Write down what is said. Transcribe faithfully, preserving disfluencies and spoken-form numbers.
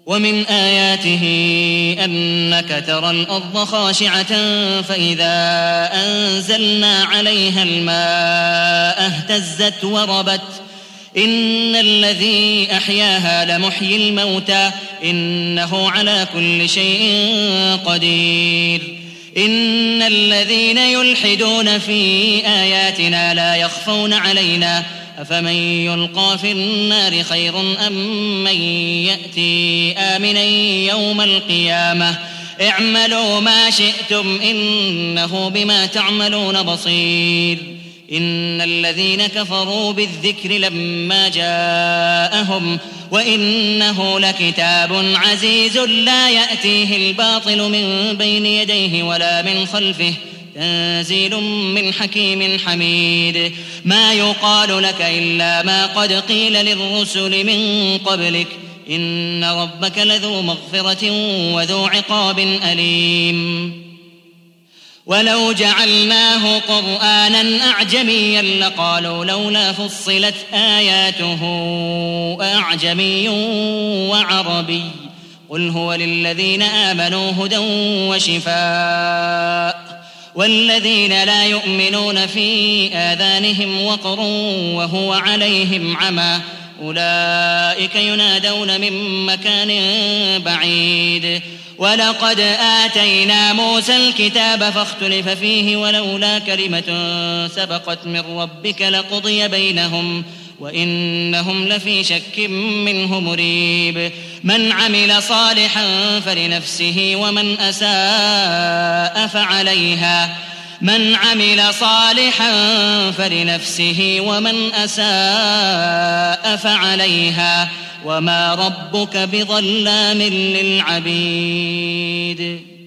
ومن آياته أنك ترى الأرض خاشعة فإذا أنزلنا عليها الماء اهتزت وربت إن الذي أحياها لمحيي الموتى إنه على كل شيء قدير إن الذين يلحدون في آياتنا لا يخفون علينا أفمن يلقى في النار خير أم من يأتي آمنا يوم القيامة اعملوا ما شئتم إنه بما تعملون بصير إن الذين كفروا بالذكر لما جاءهم وإنه لكتاب عزيز لا يأتيه الباطل من بين يديه ولا من خلفه تنزيل من حكيم حميد ما يقال لك إلا ما قد قيل للرسل من قبلك إن ربك لذو مغفرة وذو عقاب أليم ولو جعلناه قرآنا أعجميا لقالوا لولا فصلت آياته أعجمي وعربي قل هو للذين آمنوا هدى وشفاء والذين لا يؤمنون في آذانهم وقر وهو عليهم عمى أولئك ينادون من مكان بعيد ولقد آتينا موسى الكتاب فاختلف فيه ولولا كلمة سبقت من ربك لقضي بينهم وإنهم لفي شك منه مريب من عمل صالحا فلنفسه ومن أساء فعليها من عمل صالحا فلنفسه ومن أساء فعليها وما ربك بظلام للعبيد.